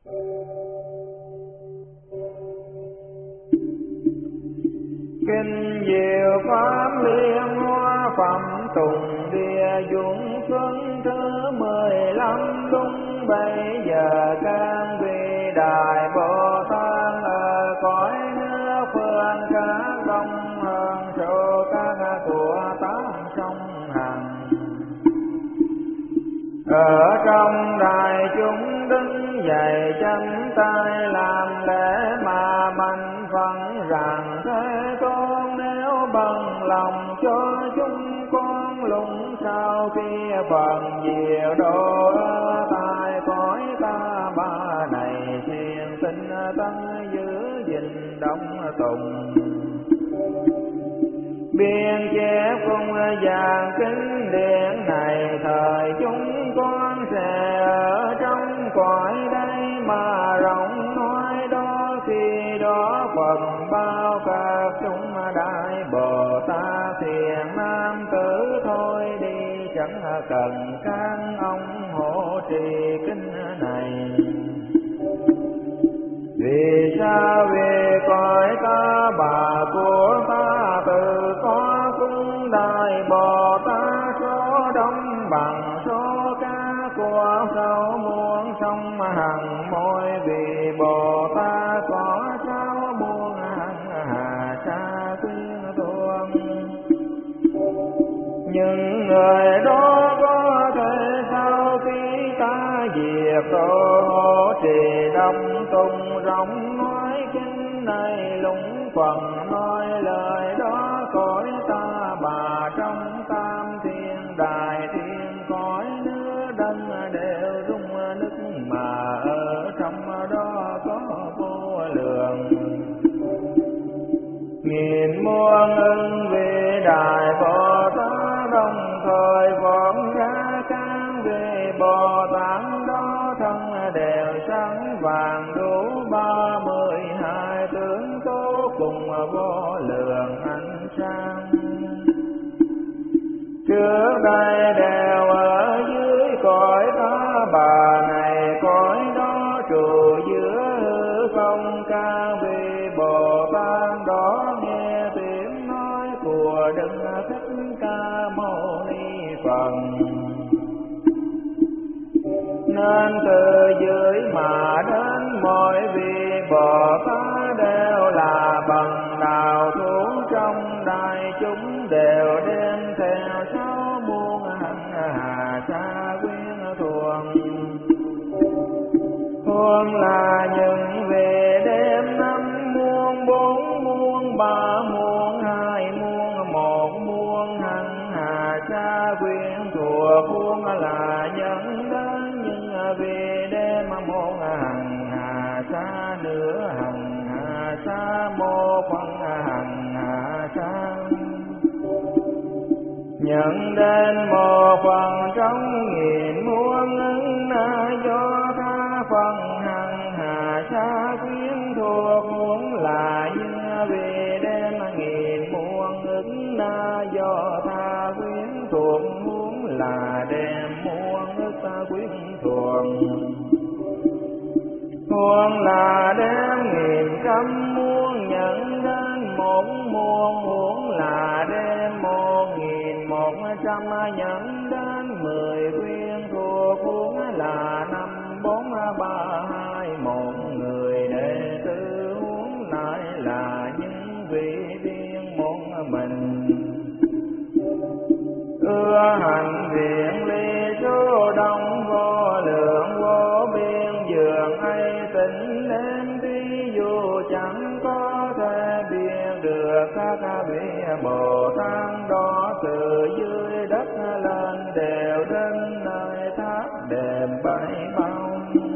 Kinh diệu pháp liên hoa phẩm tùng địa dũng xuân thứ 15 đúng 7 giờ can vi đại Bồ Tát ở cõi nước phương các đông hơn số các của tám sông hằng. Ở trong đại chúng đứng dậy chắp tay làm lễ mà mạnh phận rằng Thế Tôn nếu bằng lòng cho chúng con lùng sau khi phần diệu độ ở tại cõi ta bà này thiền tinh tấn giữ gìn đông tùng. Biên chép cung giảng kinh điển này thời chúng con sẽ ở trong cõi đây mà rộng nói đó khi đó phần bao các chúng đại Bồ Tát thiện nam tử thôi đi chẳng cần các ông hộ trì kinh này. Vì sao vì cõi ta bà của ta từ có cung đại Bồ Tát số đông bằng số cá của sáu muôn sông hằng môi. Vì Bồ Tát có sáu muôn hằng hà sa quyên tuông. Nhưng người đó có thể sau khi ta diệt độ hộ trì đông tung rộng nói kinh này lũng phần nói lời đó cõi ta bà trong tam thiên đại thiên cõi nước đất đều rung nức mà ở trong đó có vô lượng nghìn muôn ưng vì đại Bồ Tát đồng thời phóng ra các vị Bồ Tát đó thân đều sáng vàng đủ 32 tướng tố cùng vô lượng ánh sáng. Trước đây đều ở dưới cõi ta bà này cõi đó trụ giữa hư không các vị Bồ Tát đó nghe tiếng nói của Đức Thích Ca Mâu Ni Phật. Nên từ dưới mà đến mỗi vị Bồ Tát đều là bằng đạo thủ trong đại chúng đều đem theo sáu muôn hạnh hà sa quyên thuồng. Huống là những vị đem 5 muôn 4 muôn 3 muôn 2 muôn 1 muôn hạnh hà sa quyên thuộc. Huống là những đến những vị đem 1 hằng hà sa nửa hằng hà sa 1 phần hằng hà sa. Nhận đến 1 phần trong nghìn muôn ứng na do tha phần hằng hà sa quyến thuộc. Huống là những vị đem nghìn muôn ứng na do tha quyến thuộc. Huống là đem muôn ức quyến thuộc. Huống là đem nghìn trăm muôn nhận đến 1 muôn. Huống là đem 1100 nhận đến 10 quyên thuộc. Huống là 5 4 3 2 1 người đệ tử. Huống lại là những vị riêng một mình. Ưa hành thiện ly số đông vô lượng vô biên dường ấy tỉnh đến thí dụ chẳng có thể biết được các vị Bồ Tát đó từ dưới đất lên đều đến nơi tháp đệm bảy bao.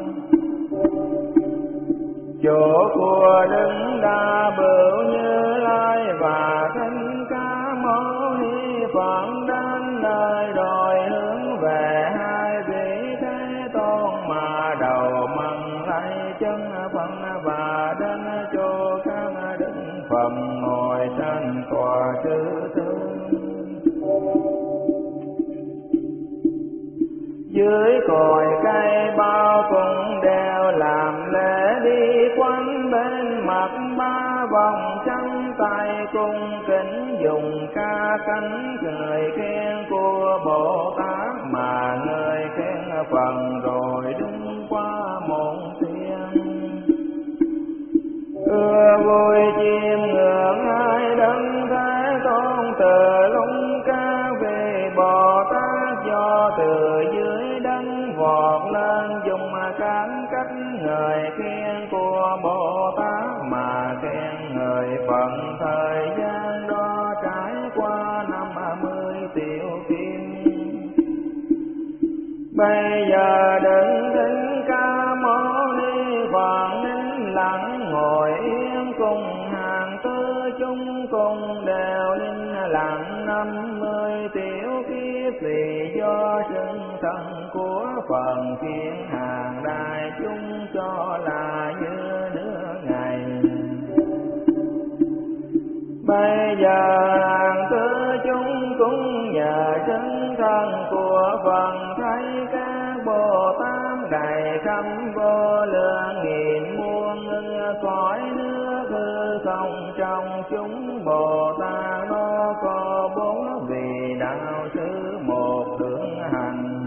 Chỗ của Đức Đa Bửu Như Lai và Thích Ca Mâu Ni Phật đến nơi đòi hướng về hai vị Thế Tôn mà đầu măng lấy chân phân và đến chỗ các đức phẩm ngồi trên tòa thứ tư. dưới cội cây bao cùng đều làm lễ đi quanh bên mặt ba vòng chân tay cung kính dùng ca cánh người khen của Bồ Tát mà người khen phần rồi đứng qua một tiếng. Ưa vui chiêm ngưỡng hai đấng Thế Tôn từ lúc ca về Bồ Tát do từ dưới đấng vọt lên dùng các cách người khen của Bồ Tát mà khen người phận thời gian đó trải qua 50 tiểu kim. Bây giờ đừng thính ca mâu ni Phật nín lặng ngồi yên cùng hàng tư chúng cùng đều nín lặng 50 tiểu kiếp vì do chân thân của Phật khiến hàng đại chúng cho là như nửa ngày. Bây giờ hàng tư chúng cũng nhờ chân thân của Phật thấy các Bồ Tát đầy khắp vô lượng nghìn muôn cõi nước hư không trong chúng Bồ Tát nó có 4 vị đạo sư, 1 tưởng hành,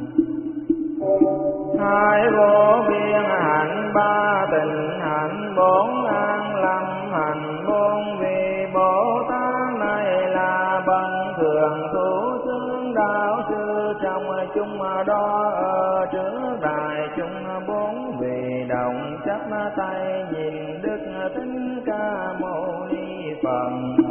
2 vô biên hạnh, 3 tình hạnh, 4 an lâm hạnh. 4 vị Bồ Tát này là bậc thường thủ xướng đạo sư trong chúng đó ở trước đại chúng. 4 vị đồng chắp tay nhìn Đức Thích Ca Mâu Ni Phật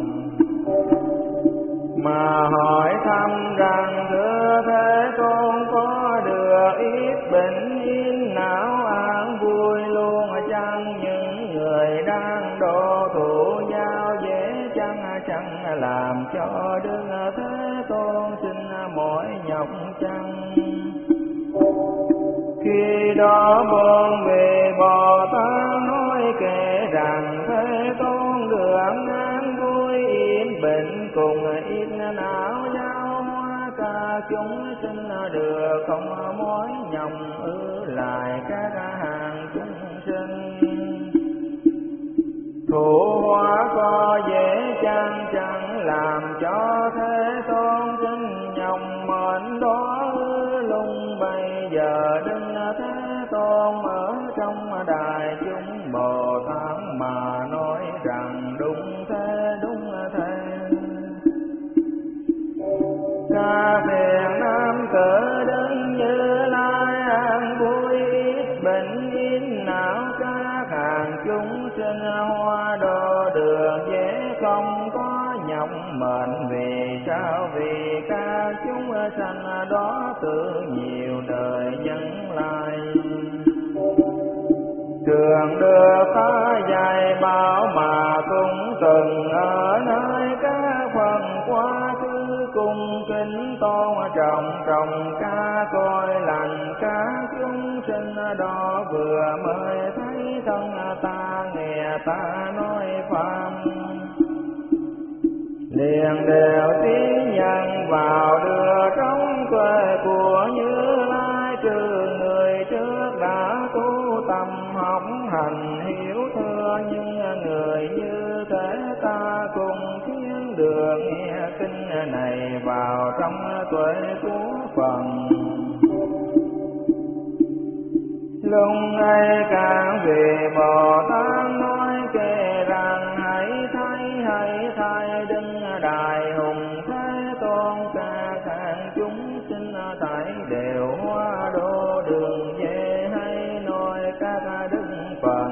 mà hỏi thăm rằng thưa Thế Tôn có được ít bệnh yên não an vui luôn chăng? Những người đang độ thủ giao dễ chăng chẳng làm cho Đức Thế Tôn xin mỏi nhọc chăng? Khi đó 4 vị Bồ Tát nói kể rằng Thế Tôn được an vui yên bệnh cùng ít não giao hóa cả chúng sinh được không mỏi nhọc ư lại các hàng chúng sinh. Thủ hóa có dễ chăng chẳng làm cho Thế Tôn sinh nhọc mệnh đó lung. Bây giờ Đức Thế Tôn ở trong đại chúng Bồ Tát mà nói rằng đúng thế, đúng thế. Ca thiền nam tử đứng Như Lai an vui ít bệnh yên não các hàng chúng sinh hoa độ được dễ không có nhọc mệnh. Vì sao? Vì các chúng sanh đó tự nhiều đời nhân lai thường được ta dạy bảo mà cũng từng ở nơi các phần quá khứ cung kính tôn trọng ca coi lành các chúng sinh đó vừa mới thấy thân ta nghe ta nói pháp liền đều tiến nhận vào đưa trong quê của Như Lai. Trừ người trước đã tu tâm học hành hiểu thừa, nhưng người như thế ta cùng khiến được nghe kinh này vào trong tuệ của Phật. Lúc ấy các vị Bồ Tát nói kể rằng hãy thay đừng đại hùng Thế Tôn các hàng chúng sinh tại đều hóa độ đường về hay nói các đức Phật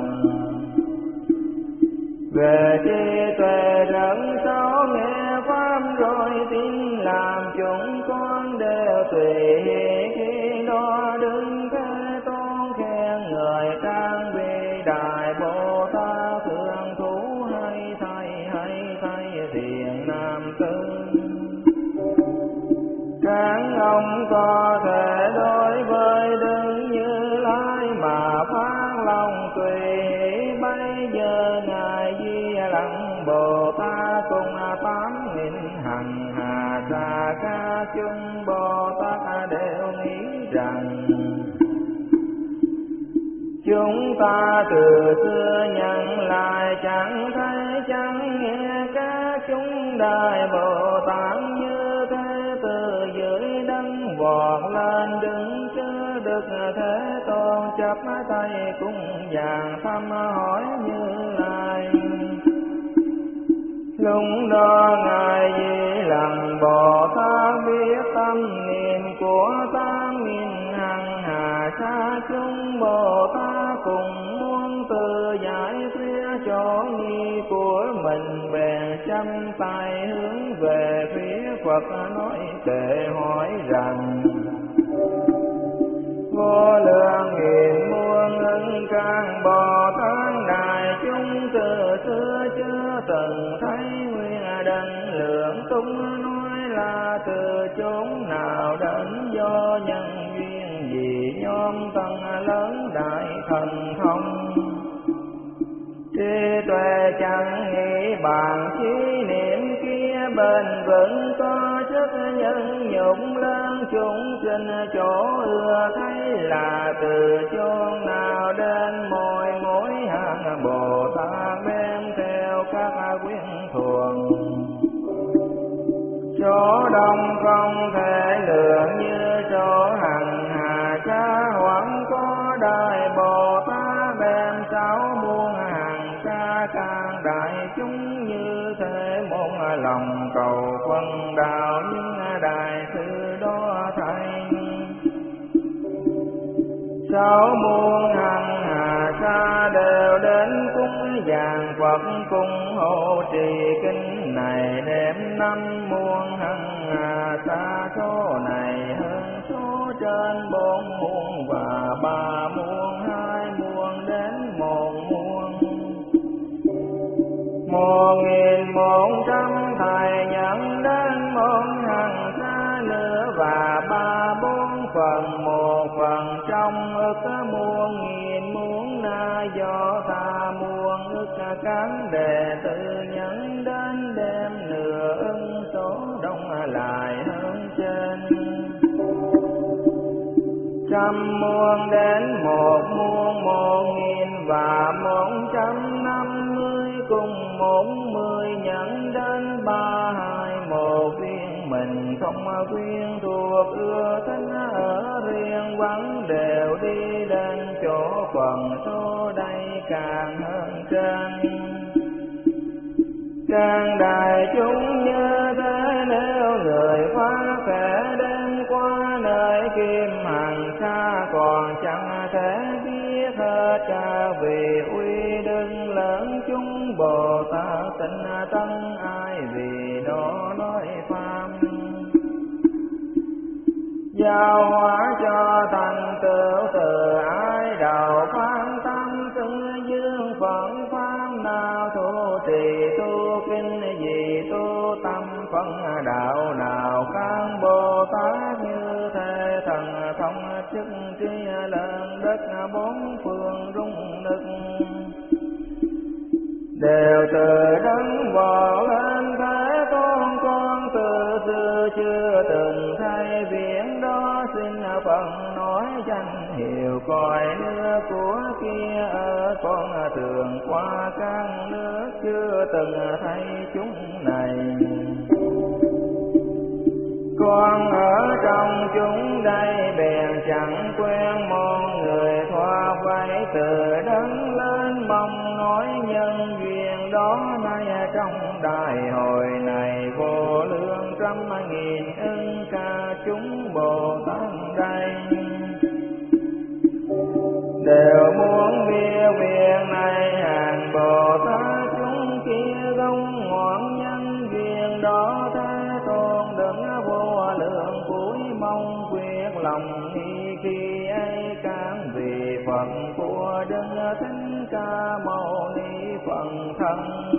về trí tuệ rộng sâu nghe pháp rồi tin làm chúng con đều tùy khi đó đứng Thế Tôn khen người trang vị đại Bồ Tát thường thủ hay thay thiện nam tử. Các ông có thể đối với Đức Như Lai mà phát lòng tùy. Bây giờ ngài Di Lặc Bồ Tát cùng 8.000 hằng hà sa ca chúng Bồ Tát đều nghĩ rằng Chúng ta từ xưa nhận lại chẳng thấy chẳng nghe các chúng đại Bồ Tát như thế, từ dưới đất vọt lên đứng chớ được Thế Tôn chắp tay cung vàng thăm hỏi Như Lai. Lúc đó ngài Di Lặc Bồ Tát biết tâm niệm của tám nghìn hằng hà sa chúng Bồ Tát cùng muốn tự giải thuyết chỗ nghi của mình, bèn chắp tay hướng về phía Phật nói kệ hỏi rằng: Vô lượng nghìn muôn ức càng Bồ Tát đại chúng từ xưa chưa từng thấy nguyên đấng lượng tung, nói là từ chốn nào đến do nhân duyên gì nhóm tăng lớn đại thần thông. Trí tuệ chẳng nghĩ bàn chí niệm kia bền vững, có sức nhân nhục lớn chúng sinh chỗ ưa thấy là từ chốn nào đến mỗi hạng Bồ Tát đem theo các quyến thuần. Số đông không thể lượng như số hằng hà sa, hoặc có đại Bồ Tát đem 6 muôn hàng sa can đại chúng như thế, một lòng cầu phân đạo những đại sư đó thay. 6 muôn hằng hà sa đều đến cúng dường Phật cung hộ trì kinh này, đêm 5 muôn hằng hà sa số này hơn số trên 4 muôn và 3 muôn 2 muôn đến 1 muôn. 1100 thầy nhận đến 1 hằng sa nữa, và 3/4 phần 1 phần trong ức muôn nghìn muôn na do ta muôn ức cán đệ tử nhận đến, đêm nửa ưng số đông lại hơn trên. 100 muôn đến 1 muôn 1000 và 150 cùng 40 nhận đến 321 viên mình không quyến thuộc ưa thích ở riêng vắng, đều đi đến chỗ phần số đây càng hơn trên. Càng đại chúng như thế, nếu người phá thể đem qua nơi kim hằng sa, còn chẳng thể biết hết cả vì uy đức lớn chúng Bồ Tát tinh tấn ai vì đó nói pháp. Giáo hóa cho thành tựu từ ai đầu phán tâm tư dương phận pháp, nào thu trì tu kinh gì tu tâm phân đạo, nào các Bồ Tát như thế thần thông chức trí lớn đất 4 phương rung nức, đều từ đấng vò lên Thế Tôn con từ xưa chưa từng thấy viễn đó, xin phần nói danh hiệu cõi nước của kia ở con thường qua các nước chưa từng thấy chúng này. Con ở trong chúng đây bèn chẳng quen một người thoát vây, từ đấng lên mong nói nhân duyên đó, nay trong đại hội này vô lượng 100.000 ưng ca chúng Bồ Tát đây, đều muốn biết việc này hàng Bồ Tát chúng kia không ngoan nhân duyên đó. Thế Tôn đừng vô lượng cuối mong quyết lòng nghi khi ấy can vì Phật của Đức Thích Ca Mâu Ni Phật thân.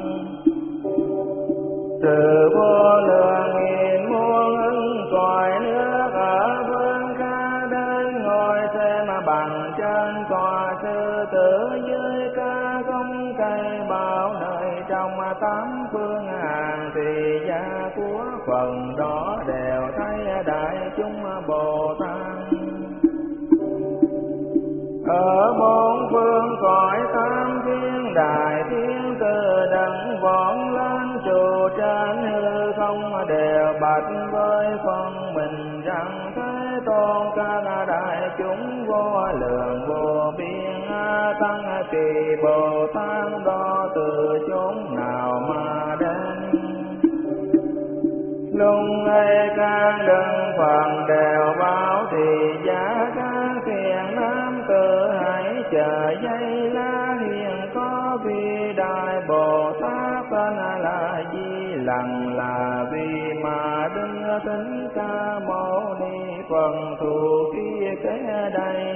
Từ vô lượng nghìn muôn ức cõi nước ở phương xa đến ngồi xem bằng trên cõi sư tử, dưới ca không cây bao nơi trong 8 phương hàng thì gia của phần đó đều thấy đại chúng Bồ Tát. Ở của bốn phương cõi tam thiên đại thiên từ đấng vọng lên trụ trên hư không đều bạch với con mình rằng Thế Tôn các đại chúng vô lượng vô biên tăng kỳ Bồ Tát đó từ chốn nào mà đến. Lúc ấy các đức Phật đều báo thì giá các thiện nam tử hãy chờ giây lá hiện có vi đại Bồ Tát tên là Di Lặc là vì mà Đức Thích Ca Mâu Ni Phật thù kia kế đây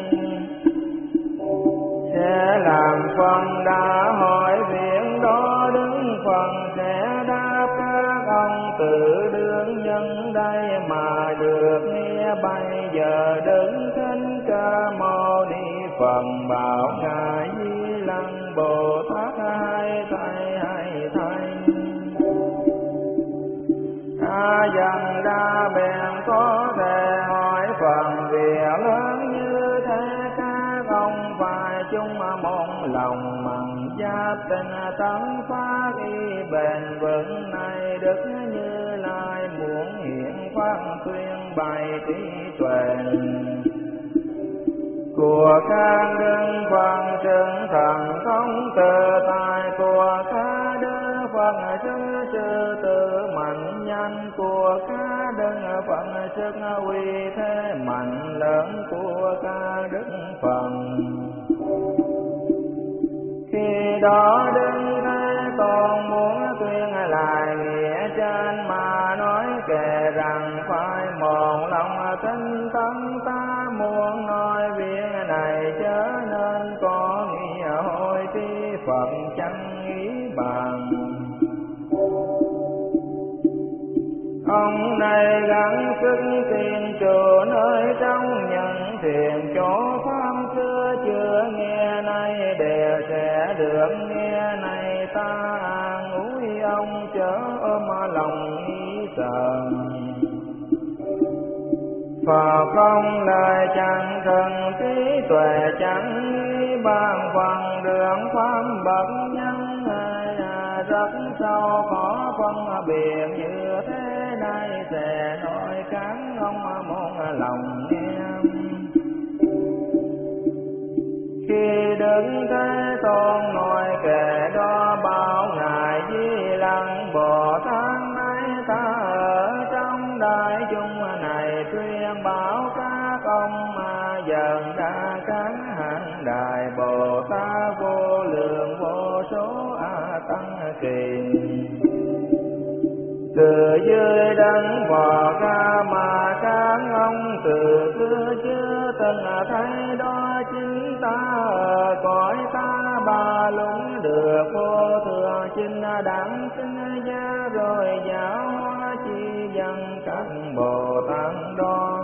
sẽ làm phần đã hỏi việc đó. Đức Phật sẽ đáp các ông tự đương nhân đây mà được nghe. Bây giờ Đức Thích Ca Mâu Ni Phật bảo ngài Di Lặc Bồ Tát hay thay dần đa bèn có thể hỏi phần việc lớn như thế. Các ông phải chung một lòng mặn giáp tình tấn phát y bền vững này. Đức Như Lai muốn hiện phát tuyên bày trí tuệ của các đức Phật chứng thần thông tự tại của các đức Phật sư tự mạnh nhanh của các đức Phật sức uy thế mạnh lớn của các đức Phật. Khi đó Đức Thế Tôn muốn tuyên lại nghĩa trên mà nói kể rằng phải một lòng tinh tấn ta muốn nói việc này chớ nên có nghĩa hồi tri Phật chẳng ý bàn. Ông này gắng sức tiền trụ nơi trong nhận thiền chỗ pháp xưa chưa nghe nay đều sẽ được nghe này. Ta an ủi ông chớ ôm lòng ý sợ. Phật không lời chẳng thần trí tuệ chẳng nghi bàn phần đường pháp bậc nhân rất sâu khó phân biệt như thế này sẽ nói cán ông một lòng em. Khi Đức Thế Tôn nói kể đó bảo ngài Di Lặc Bồ Tát này ta ở trong đại chúng này tuyên bảo các ông mà dần đã cán hạng đại Bồ Tát vô lượng vô số tăng kỳ. Từ dưới đấng bò ra mà các ông từ xưa chưa từng thấy đó chính ta ở cõi ta ba lũng được vô thường chính đẳng sinh ra rồi giáo hóa chi dân các Bồ Tát đó.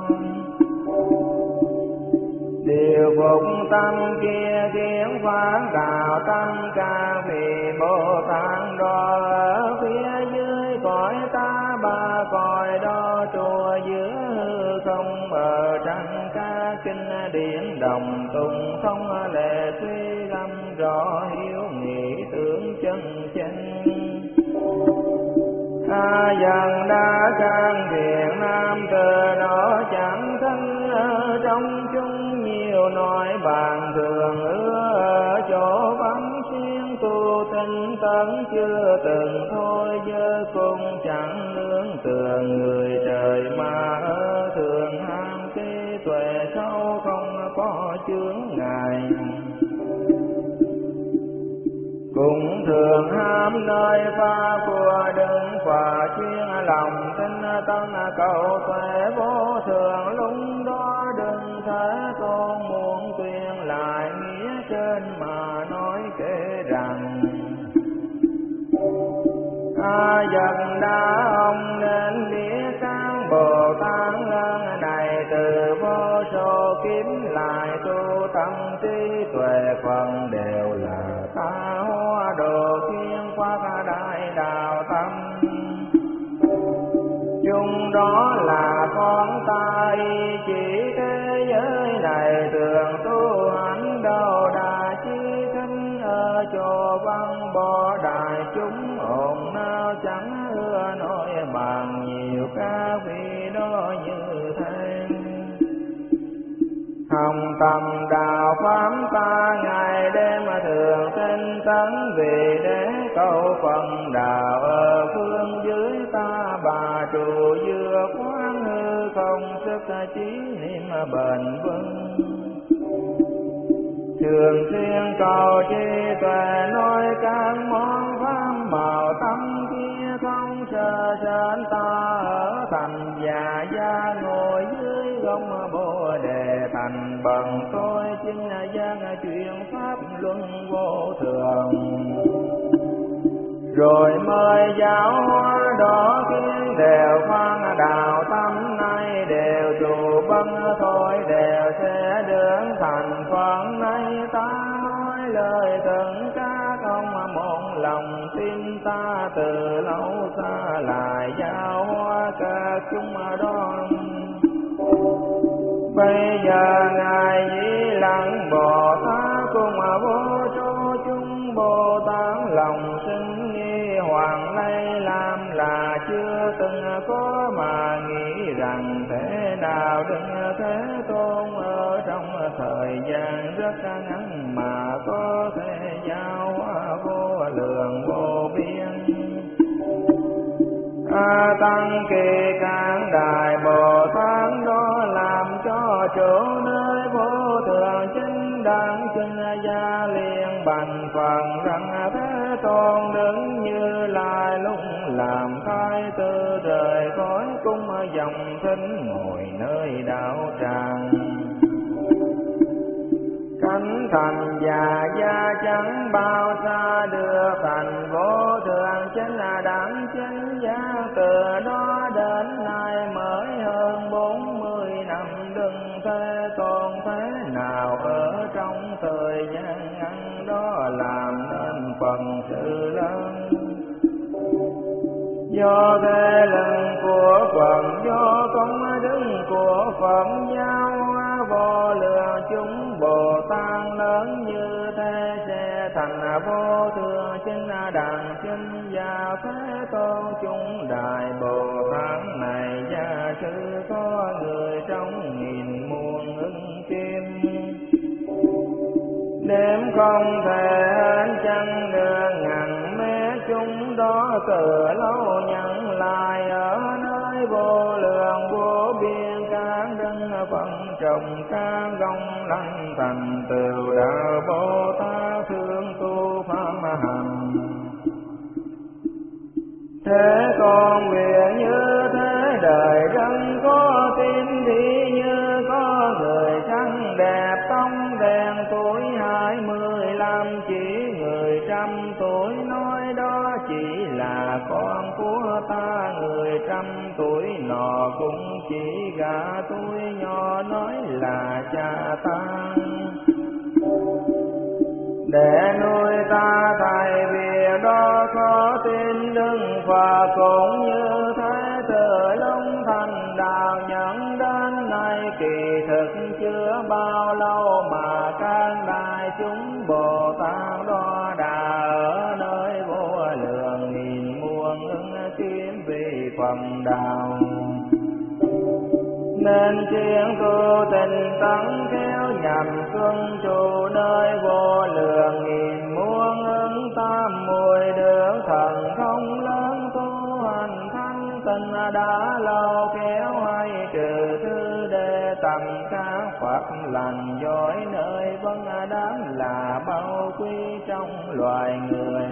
Điều phục tâm kia khiến phán đạo tăng ca vì Bồ Tát đó ở phía dưới cõi ta ba cõi đó chùa giữa hư không ở trong ca kinh điển đồng tùng không lệ suy lâm rõ hiếu nghị tướng chân chánh. Dần đã can thiện nam từ đó chẳng thân ở trong chúng nhiều nói bàn thường ưa ở chỗ vắng xuyên tu tinh tấn chưa từng thôi với cùng chẳng nương tựa người trời mà ở thường ham trí tuệ sâu không có chướng ngại. Cũng thường ham nơi pha của đừng phà chuyên lòng tinh tấn cầu tuệ vô thường lúc đó đừng Thế Tôn muốn tuyên lại nghĩa trên mà nói kể rằng dần đã ông nên biết các Bồ Tát lần này từ vô số kiếp lại tu tâm trí tuệ phần đều là ta hóa đồ thiên phát đại đạo tâm. Chung đó là con ta ý chỉ thế giới này thường tu hành đâu cho văn bỏ đại chúng ồn nao chẳng ưa nói bàn nhiều các vị đó như thế. Hồng tâm đạo pháp ta ngày đêm thường tinh tấn vì để cầu phần đạo ở phương dưới ta bà trụ dưa quán hư không sức chí niệm bền vững. Thường xuyên cầu trí tuệ nói các món pháp màu tâm kia không sợ sệt ta ở thành già gia ngồi dưới gông bồ đề thành bằng tôi chính gian chuyện pháp luân vô thường. Rồi mời giáo hóa đó kiến đều khoan đạo tâm nay đều trụ băng thôi đều sẽ được thành phần nay ta nói lời thần các ông một lòng tin ta từ lâu xa lại giáo hóa các chúng đó. Bây giờ ngài Di Lặc Bồ Tát cùng vô số chúng Bồ Tát lòng sinh nghi hoàng nay làm là chưa từng có mà nghĩ rằng thế nào Đức Thế Tôn ở trong thời gian rất ngắn mà có thể giáo hóa vô lượng vô biên. Tăng kỳ cản đại Bồ Tát đó làm cho chỗ nơi vô thường chính đẳng chân gia liền bành phần rằng Thế Tôn đứng Như Lai lúc làm thái tử rời khỏi cung dòng thính ngồi nơi đạo tràng. Cánh thành già gia chẳng bao xa đưa thành vô thường chính là đẳng chính giác từ đó đến nay mới hơn 40 năm đừng Thế Tôn thế nào ở trong thời gian ngắn đó làm nên phần sự lớn. Do thế lần của Phật do công đức của Phật giáo hóa vô lượng chúng Bồ Tát lớn như thế sẽ thành vô thường chính đẳng chính gia Thế Tôn chúng đại Bồ Tát này gia sư có người trong nghìn muôn ứng kim. Đêm không thể hết chẳng được ngàn mé chúng đó từ lâu nhận lại ở nơi vô lượng vô biên các đấng phân trồng các gông lanh thành tựu đạo Bồ Tát thương tu pháp hành. Thế con nguyện như thế đời dân có tin thì như có người trắng đẹp tông đèn tuổi 25 chỉ người trăm tuổi nói đó chỉ là con của ta người trăm tuổi nọ cũng chỉ gà tuổi nhỏ nói là cha ta. Để nuôi ta thay vì đó có tin Đức Phật cũng như thế từ lúc thành đạo nhận đến nay kỳ thực chưa bao lâu mà các đại chúng Bồ Tát đó đã ở nơi vô lượng nghìn muôn ứng kiếm vì phần đạo. Nên chuyên tu tình tấn kéo nhằm tuân trụ nơi vô lượng nghìn muôn ứng tam muội được thần không lớn tu hành thanh tịnh đã lâu kéo hay trừ thứ để tầm các Phật lành giỏi nơi vân đáng là bao quý trong loài người.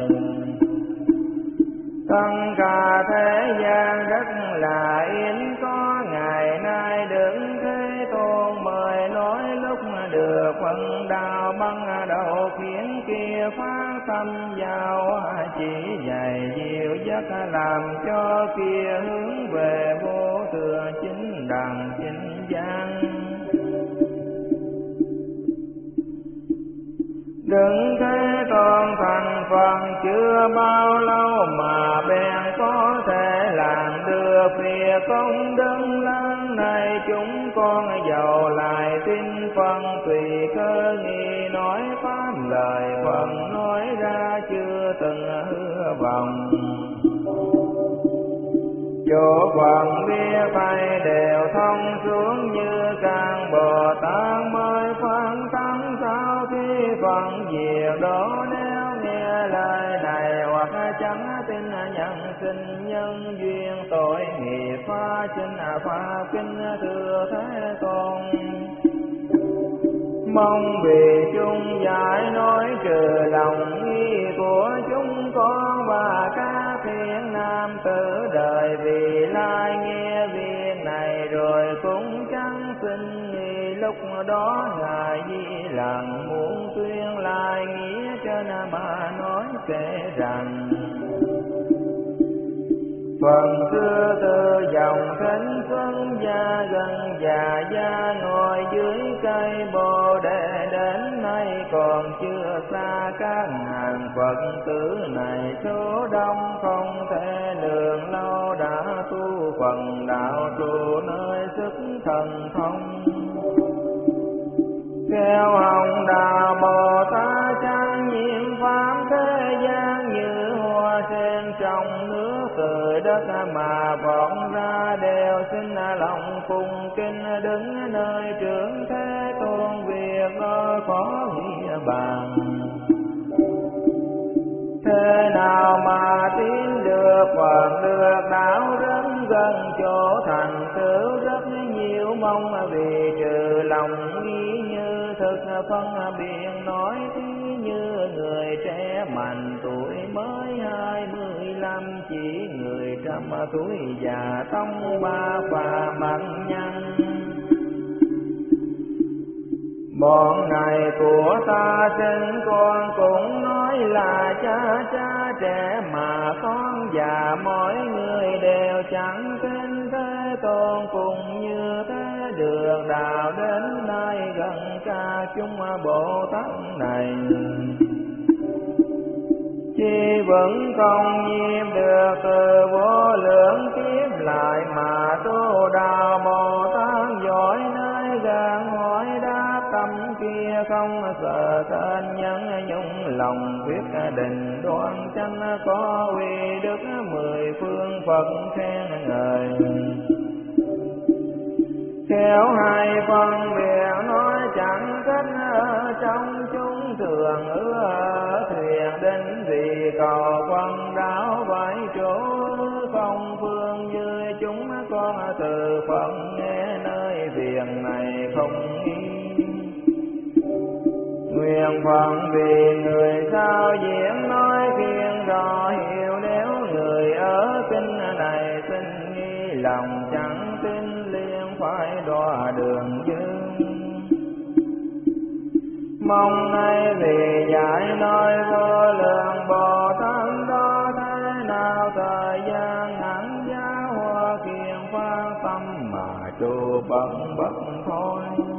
Tất cả thế gian rất là yên có ngày nay đứng Thế Tôn mời nói lúc được phần đạo băng đầu khiến kia phát tâm giao chỉ dạy dịu dắt làm cho kia hướng về vô thường chính đẳng chính giác. Đừng Thế Tôn thành phần chưa bao lâu mà bèn có thể làm đưa phía công đức lớn này chúng con giàu lại tin phân tùy cơ nghi nói pháp lời phần nói ra chưa từng hứa vọng. Chỗ phận biết bay đều thông xuống như càng Bồ Tát mới phán thắng sau khi phận diệt đó. Nếu nghe lời này hoặc chẳng tin nhận sinh nhân duyên tội nghiệp phá sinh pháp kinh thưa Thế Tôn. Mong vì chung giải nói trừ lòng nghi của chúng con và các thiên nam tử đời vì lai nghe viên này rồi cũng chẳng xin nghi. Lúc đó Ngài Di Lặc muốn tuyên lai nghĩa trên mà nói kể rằng phần xưa từ dòng thánh xuân gia gần già gia ngồi dưới cây bồ đề đến nay còn chưa xa. Các hàng Phật tử này số đông không thể lường, lâu đã tu phần đạo trụ nơi sức thần thông. Theo hồng đạo Bồ Tát trang nghiêm pháp thế gian như hoa sen trong nước, từ đất mà vọng ra đều xin lòng cung kính đứng nơi trưởng Thế Tôn. Việc đó khó nghĩa bàn, thế nào mà tiến được phần được đạo rất gần chỗ thành tựu rất nhiều. Mong vì trừ lòng nghi như thực phân biệt nói thí như người trẻ mạnh tuổi mới 25, chỉ người trăm tuổi già tông ba và mạnh nhân. Bọn này của ta sinh con cũng nói là cha cha trẻ mà con già, mỗi người đều chẳng tin Thế Tôn cùng như thế được đạo đến nay gần cả chúng Bồ Tát này. Chi vẫn không nhiếp được từ vô lượng kiếp lại mà tu đạo Bồ Tát giỏi nơi gan hỏi đáp tâm kia không sợ tên nhân nhung lòng quyết định đoan chánh có uy đức 10 phương Phật khen ngợi. Khéo hay phân biệt nói chẳng cách ở trong chúng thường ở thuyền đến vì cầu quần đảo bảy chỗ không phương dưới chúng con từ Phật nghe nơi việc này không nghi. Nguyện Phật vì người sao diễn nói khuyên rõ hiểu, nếu người ở kinh này xin nghi lòng chẳng tin liền phải đọa đường dương. Mong nay vì giải nói vô lượng Bồ Tát đó, thế nào thời gian ngắn giáo hoa kiền phát tâm mà trụ bận bất thôi.